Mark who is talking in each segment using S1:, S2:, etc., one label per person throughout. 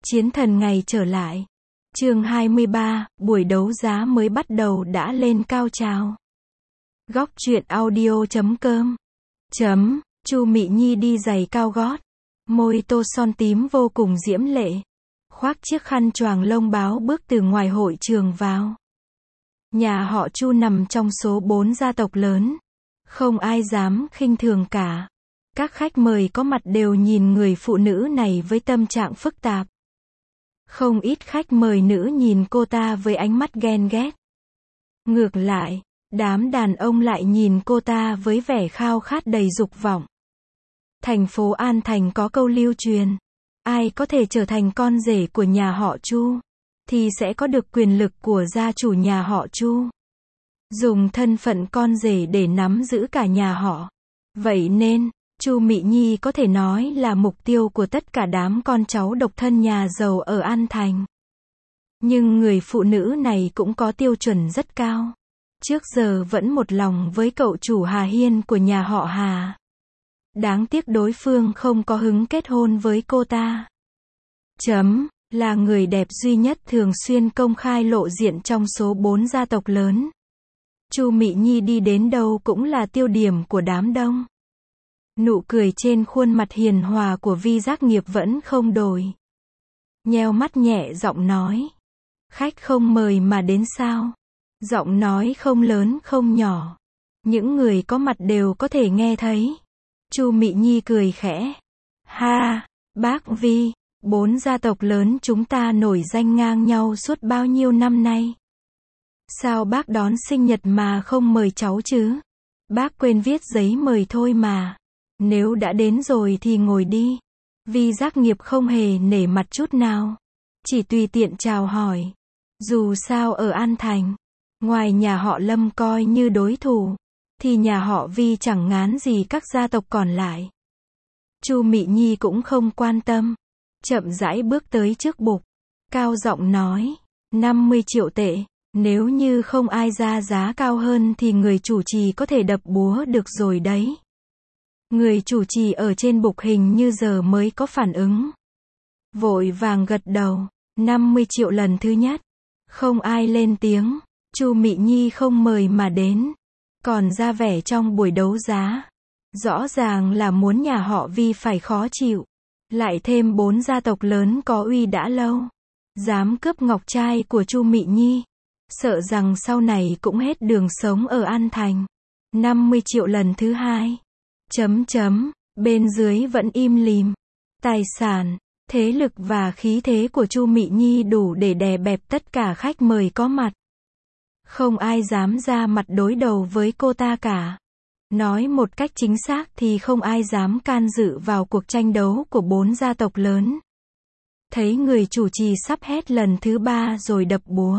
S1: Chiến thần ngày trở lại. Chương 23, buổi đấu giá mới bắt đầu đã lên cao trào. Góc truyện audio.com Chu Mị Nhi đi giày cao gót, môi tô son tím vô cùng diễm lệ, khoác chiếc khăn choàng lông báo bước từ ngoài hội trường vào. Nhà họ Chu nằm trong số 4 gia tộc lớn, không ai dám khinh thường cả. Các khách mời có mặt đều nhìn người phụ nữ này với tâm trạng phức tạp. Không ít khách mời nữ nhìn cô ta với ánh mắt ghen ghét. Ngược lại, đám đàn ông lại nhìn cô ta với vẻ khao khát đầy dục vọng. Thành phố An Thành có câu lưu truyền, ai có thể trở thành con rể của nhà họ Chu, thì sẽ có được quyền lực của gia chủ nhà họ Chu. Dùng thân phận con rể để nắm giữ cả nhà họ. Vậy nên, Chu Mị Nhi có thể nói là mục tiêu của tất cả đám con cháu độc thân nhà giàu ở An Thành. Nhưng người phụ nữ này cũng có tiêu chuẩn rất cao. Trước giờ vẫn một lòng với cậu chủ Hà Hiên của nhà họ Hà. Đáng tiếc đối phương không có hứng kết hôn với cô ta. Là người đẹp duy nhất thường xuyên công khai lộ diện trong số 4 gia tộc lớn. Chu Mị Nhi đi đến đâu cũng là tiêu điểm của đám đông. Nụ cười trên khuôn mặt hiền hòa của Vi Giác Nghiệp vẫn không đổi. Nheo mắt nhẹ giọng nói. Khách không mời mà đến sao? Giọng nói không lớn không nhỏ. Những người có mặt đều có thể nghe thấy. Chu Mị Nhi cười khẽ. Ha, bác Vi, 4 gia tộc lớn chúng ta nổi danh ngang nhau suốt bao nhiêu năm nay. Sao bác đón sinh nhật mà không mời cháu chứ? Bác quên viết giấy mời thôi mà. Nếu đã đến rồi thì ngồi đi. Vi Giác Nghiệp không hề nể mặt chút nào. Chỉ tùy tiện chào hỏi. Dù sao ở An Thành, ngoài nhà họ Lâm coi như đối thủ, thì nhà họ Vi chẳng ngán gì các gia tộc còn lại. Chu Mị Nhi cũng không quan tâm. Chậm rãi bước tới trước bục. Cao giọng nói. 50 triệu tệ. Nếu như không ai ra giá cao hơn thì người chủ trì có thể đập búa được rồi đấy. Người chủ trì ở trên bục hình như giờ mới có phản ứng. Vội vàng gật đầu. 50 triệu lần thứ nhất. Không ai lên tiếng. Chu Mị Nhi không mời mà đến. Còn ra vẻ trong buổi đấu giá. Rõ ràng là muốn nhà họ Vi phải khó chịu. Lại thêm 4 gia tộc lớn có uy đã lâu. Dám cướp ngọc trai của Chu Mị Nhi. Sợ rằng sau này cũng hết đường sống ở An Thành. 50 triệu lần thứ hai. Bên dưới vẫn im lìm. Tài sản, thế lực và khí thế của Chu Mị Nhi đủ để đè bẹp tất cả khách mời có mặt. Không ai dám ra mặt đối đầu với cô ta cả. Nói một cách chính xác thì không ai dám can dự vào cuộc tranh đấu của 4 gia tộc lớn. Thấy người chủ trì sắp hét lần thứ 3 rồi đập búa.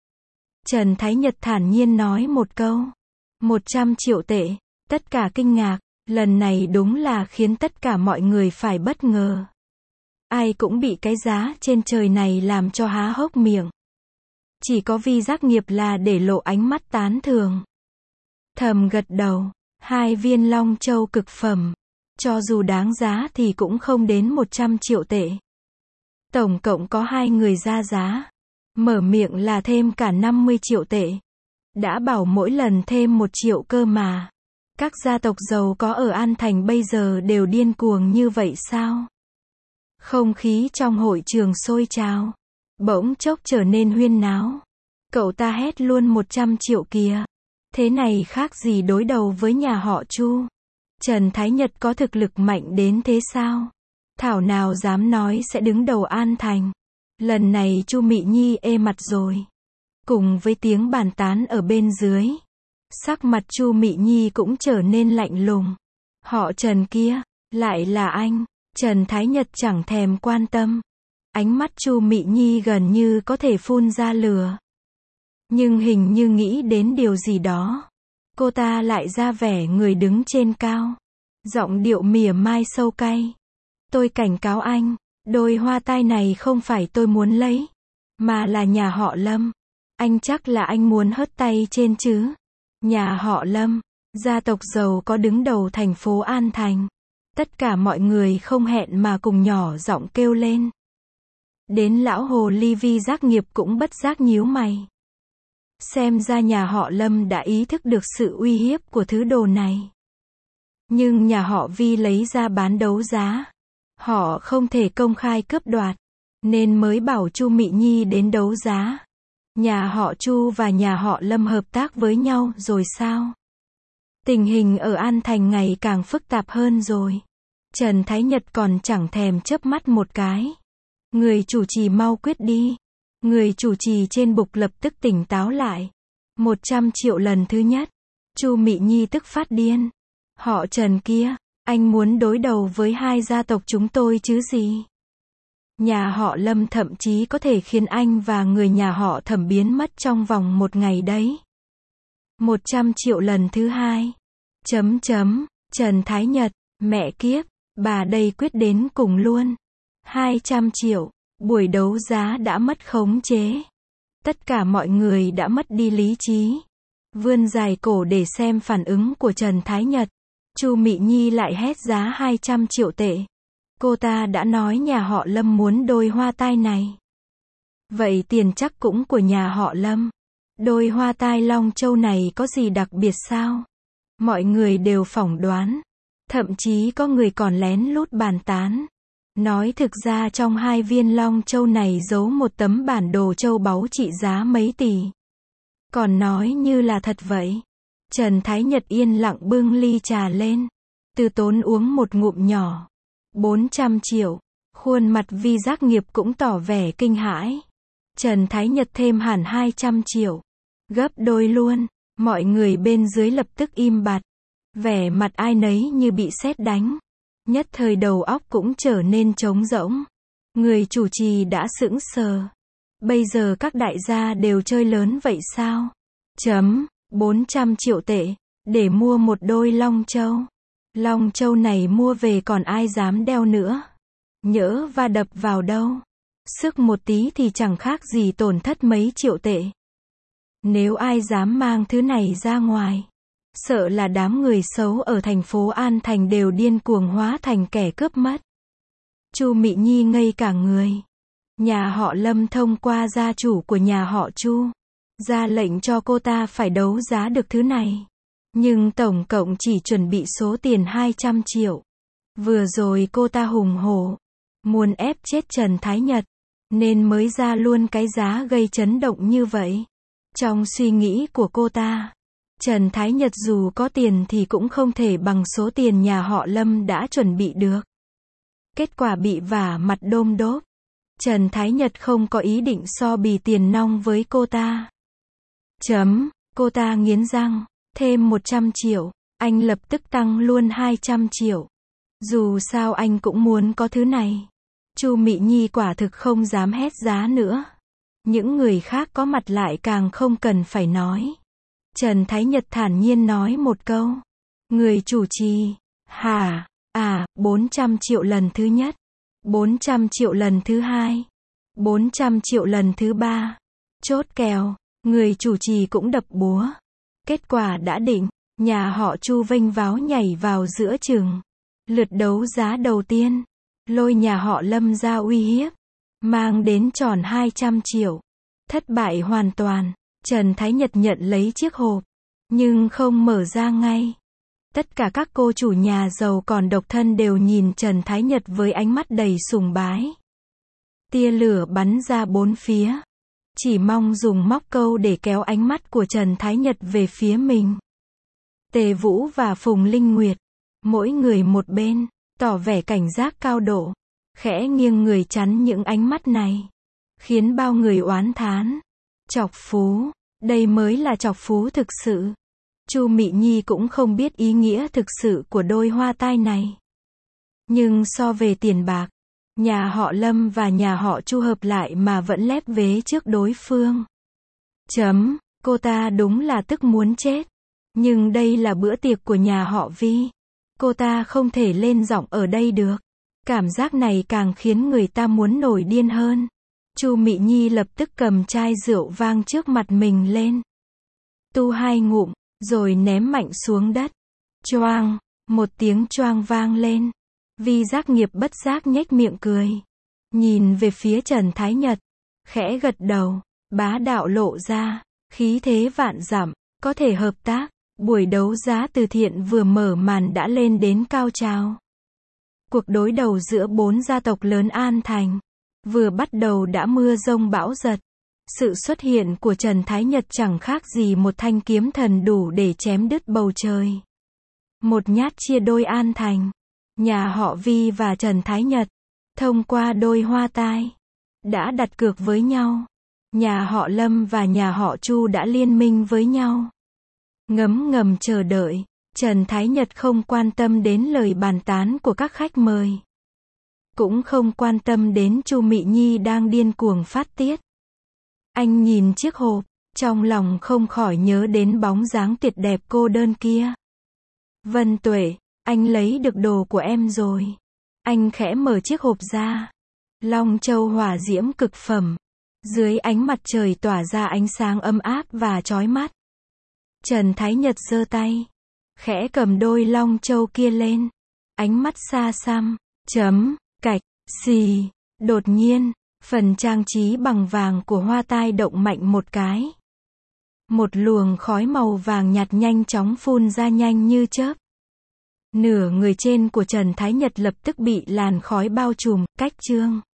S1: Trần Thái Nhật thản nhiên nói một câu. 100 triệu tệ. Tất cả kinh ngạc. Lần này đúng là khiến tất cả mọi người phải bất ngờ. Ai cũng bị cái giá trên trời này làm cho há hốc miệng. Chỉ có Vi Giác Nghiệp là để lộ ánh mắt tán thưởng. Thầm gật đầu. 2 viên long châu cực phẩm. Cho dù đáng giá thì cũng không đến 100 triệu tệ. Tổng cộng có 2 người ra giá. Mở miệng là thêm cả 50 triệu tệ. Đã bảo mỗi lần thêm 1 triệu cơ mà. Các gia tộc giàu có ở An Thành bây giờ đều điên cuồng như vậy sao? Không khí trong hội trường sôi trào. Bỗng chốc trở nên huyên náo. Cậu ta hét luôn 100 triệu kìa. Thế này khác gì đối đầu với nhà họ Chu. Trần Thái Nhật có thực lực mạnh đến thế sao? Thảo nào dám nói sẽ đứng đầu An Thành. Lần này Chu Mị Nhi ê mặt rồi. Cùng với tiếng bàn tán ở bên dưới. Sắc mặt Chu Mị Nhi cũng trở nên lạnh lùng. Họ Trần kia, lại là anh. Trần Thái Nhật chẳng thèm quan tâm. Ánh mắt Chu Mị Nhi gần như có thể phun ra lửa. Nhưng hình như nghĩ đến điều gì đó. Cô ta lại ra vẻ người đứng trên cao. Giọng điệu mỉa mai sâu cay. Tôi cảnh cáo anh, đôi hoa tai này không phải tôi muốn lấy, mà là nhà họ Lâm. Anh chắc là anh muốn hớt tay trên chứ. Nhà họ Lâm, gia tộc giàu có đứng đầu thành phố An Thành. Tất cả mọi người không hẹn mà cùng nhỏ giọng kêu lên. Đến lão hồ ly Vi Giác Nghiệp cũng bất giác nhíu mày. Xem ra nhà họ Lâm đã ý thức được sự uy hiếp của thứ đồ này. Nhưng nhà họ Vi lấy ra bán đấu giá. Họ không thể công khai cướp đoạt, nên mới bảo Chu Mị Nhi đến đấu giá. Nhà họ Chu và nhà họ Lâm hợp tác với nhau rồi sao? Tình hình ở An Thành ngày càng phức tạp hơn rồi. Trần Thái Nhật còn chẳng thèm chớp mắt một cái. Người chủ trì mau quyết đi. Người chủ trì trên bục lập tức tỉnh táo lại. 100 triệu lần thứ nhất. Chu Mị Nhi tức phát điên. Họ Trần kia, anh muốn đối đầu với hai gia tộc chúng tôi chứ gì? Nhà họ Lâm thậm chí có thể khiến anh và người nhà họ Thẩm biến mất trong vòng một ngày đấy. 100 triệu lần thứ hai. Trần Thái Nhật, mẹ kiếp, bà đây quyết đến cùng luôn. 200 triệu, buổi đấu giá đã mất khống chế. Tất cả mọi người đã mất đi lý trí. Vươn dài cổ để xem phản ứng của Trần Thái Nhật. Chu Mị Nhi lại hét giá 200 triệu tệ. Cô ta đã nói nhà họ Lâm muốn đôi hoa tai này. Vậy tiền chắc cũng của nhà họ Lâm. Đôi hoa tai Long Châu này có gì đặc biệt sao? Mọi người đều phỏng đoán. Thậm chí có người còn lén lút bàn tán. Nói thực ra trong hai viên Long Châu này giấu một tấm bản đồ châu báu trị giá mấy tỷ. Còn nói như là thật vậy. Trần Thái Nhật yên lặng bưng ly trà lên. Từ Tốn uống một ngụm nhỏ. 400 triệu. Khuôn mặt Vi Giác Nghiệp cũng tỏ vẻ kinh hãi. Trần Thái Nhật thêm hẳn 200 triệu. Gấp đôi luôn. Mọi người bên dưới lập tức im bặt. Vẻ mặt ai nấy như bị sét đánh. Nhất thời đầu óc cũng trở nên trống rỗng. Người chủ trì đã sững sờ. Bây giờ các đại gia đều chơi lớn vậy sao? 400 triệu tệ. Để mua một đôi Long Châu. Long Châu này mua về còn ai dám đeo nữa. Nhỡ va đập vào đâu. Sức một tí thì chẳng khác gì tổn thất mấy triệu tệ. Nếu ai dám mang thứ này ra ngoài. Sợ là đám người xấu ở thành phố An Thành đều điên cuồng hóa thành kẻ cướp mất. Chu Mị Nhi ngây cả người. Nhà họ Lâm thông qua gia chủ của nhà họ Chu. Ra lệnh cho cô ta phải đấu giá được thứ này. Nhưng tổng cộng chỉ chuẩn bị số tiền 200 triệu. Vừa rồi cô ta hùng hổ. Muốn ép chết Trần Thái Nhật. Nên mới ra luôn cái giá gây chấn động như vậy. Trong suy nghĩ của cô ta. Trần Thái Nhật dù có tiền thì cũng không thể bằng số tiền nhà họ Lâm đã chuẩn bị được. Kết quả bị vả mặt đôm đốp. Trần Thái Nhật không có ý định so bì tiền nong với cô ta. Cô ta nghiến răng. Thêm 100 triệu. Anh lập tức tăng luôn 200 triệu. Dù sao anh cũng muốn có thứ này. Chu Mị Nhi quả thực không dám hét giá nữa. Những người khác có mặt lại càng không cần phải nói. Trần Thái Nhật thản nhiên nói một câu. Người chủ trì. 400 triệu lần thứ nhất. 400 triệu lần thứ hai. 400 triệu lần thứ ba. Chốt kèo. Người chủ trì cũng đập búa. Kết quả đã định. Nhà họ Chu vênh váo nhảy vào giữa chừng. Lượt đấu giá đầu tiên. Lôi nhà họ Lâm ra uy hiếp. Mang đến tròn 200 triệu. Thất bại hoàn toàn. Trần Thái Nhật nhận lấy chiếc hộp. Nhưng không mở ra ngay. Tất cả các cô chủ nhà giàu còn độc thân đều nhìn Trần Thái Nhật với ánh mắt đầy sùng bái. Tia lửa bắn ra bốn phía. Chỉ mong dùng móc câu để kéo ánh mắt của Trần Thái Nhật về phía mình. Tề Vũ và Phùng Linh Nguyệt. Mỗi người một bên. Tỏ vẻ cảnh giác cao độ. Khẽ nghiêng người chắn những ánh mắt này. Khiến bao người oán thán. Chọc phú. Đây mới là chọc phú thực sự. Chu Mị Nhi cũng không biết ý nghĩa thực sự của đôi hoa tai này. Nhưng so về tiền bạc, nhà họ Lâm và nhà họ Chu hợp lại mà vẫn lép vế trước đối phương. Cô ta đúng là tức muốn chết. Nhưng đây là bữa tiệc của nhà họ Vi. Cô ta không thể lên giọng ở đây được. Cảm giác này càng khiến người ta muốn nổi điên hơn. Chu Mị Nhi lập tức cầm chai rượu vang trước mặt mình lên. Tu 2 ngụm, rồi ném mạnh xuống đất. Choang, một tiếng choang vang lên. Vi Giác Nghiệp bất giác nhếch miệng cười. nhìn về phía Trần Thái Nhật, khẽ gật đầu, bá đạo lộ ra, khí thế vạn dặm, có thể hợp tác. Buổi đấu giá từ thiện vừa mở màn đã lên đến cao trào. Cuộc đối đầu giữa 4 gia tộc lớn An Thành vừa bắt đầu đã mưa giông bão giật. Sự xuất hiện của Trần Thái Nhật chẳng khác gì một thanh kiếm thần đủ để chém đứt bầu trời. Một nhát chia đôi An Thành. Nhà họ Vi và Trần Thái Nhật, thông qua đôi hoa tai, đã đặt cược với nhau. Nhà họ Lâm và nhà họ Chu đã liên minh với nhau. Ngấm ngầm chờ đợi, Trần Thái Nhật không quan tâm đến lời bàn tán của các khách mời. Cũng không quan tâm đến Chu Mị Nhi đang điên cuồng phát tiết. Anh nhìn chiếc hộp, trong lòng không khỏi nhớ đến bóng dáng tuyệt đẹp cô đơn kia. Vân Tuệ, anh lấy được đồ của em rồi. Anh khẽ mở chiếc hộp ra. Long châu hỏa diễm cực phẩm. Dưới ánh mặt trời tỏa ra ánh sáng ấm áp và chói mắt. Trần Thái Nhật giơ tay, khẽ cầm đôi long châu kia lên. Ánh mắt xa xăm, cạch, xì. Đột nhiên, phần trang trí bằng vàng của hoa tai động mạnh một cái. Một luồng khói màu vàng nhạt nhanh chóng phun ra nhanh như chớp. Nửa người trên của Trần Thái Nhật lập tức bị làn khói bao trùm, cách trương.